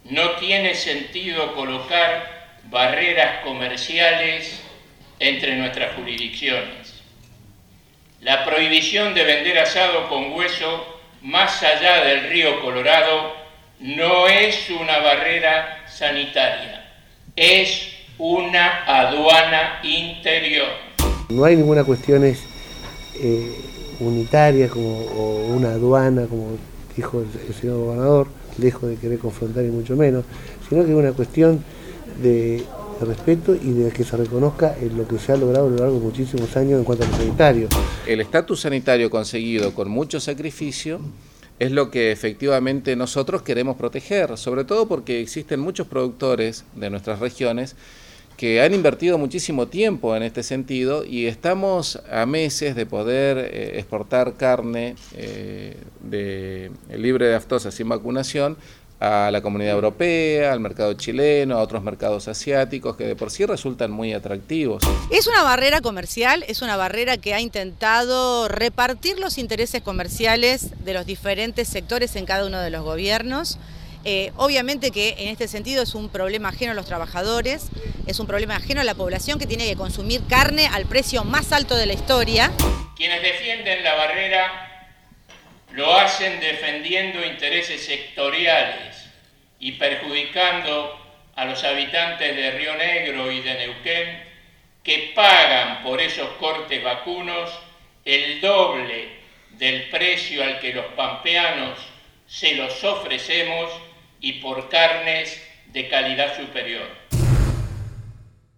No tiene sentido colocar barreras comerciales entre nuestras jurisdicciones. La prohibición de vender asado con hueso más allá del río Colorado no es una barrera sanitaria, es una aduana interior. No hay ninguna cuestión unitaria o una aduana, como dijo el señor gobernador, lejos de querer confrontar y mucho menos, sino que es una cuestión de respeto y de que se reconozca lo que se ha logrado a lo largo de muchísimos años en cuanto a lo sanitario. El estatus sanitario conseguido con mucho sacrificio es lo que efectivamente nosotros queremos proteger, sobre todo porque existen muchos productores de nuestras regiones que han invertido muchísimo tiempo en este sentido y estamos a meses de poder exportar carne libre de aftosa sin vacunación a la Comunidad Europea, al mercado chileno, a otros mercados asiáticos que de por sí resultan muy atractivos. Es una barrera comercial, es una barrera que ha intentado repartir los intereses comerciales de los diferentes sectores en cada uno de los gobiernos. Obviamente que en este sentido es un problema ajeno a los trabajadores, es un problema ajeno a la población que tiene que consumir carne al precio más alto de la historia. Quienes defienden la barrera lo hacen defendiendo intereses sectoriales y perjudicando a los habitantes de Río Negro y de Neuquén, que pagan por esos cortes vacunos el doble del precio al que los pampeanos se los ofrecemos y por carnes de calidad superior.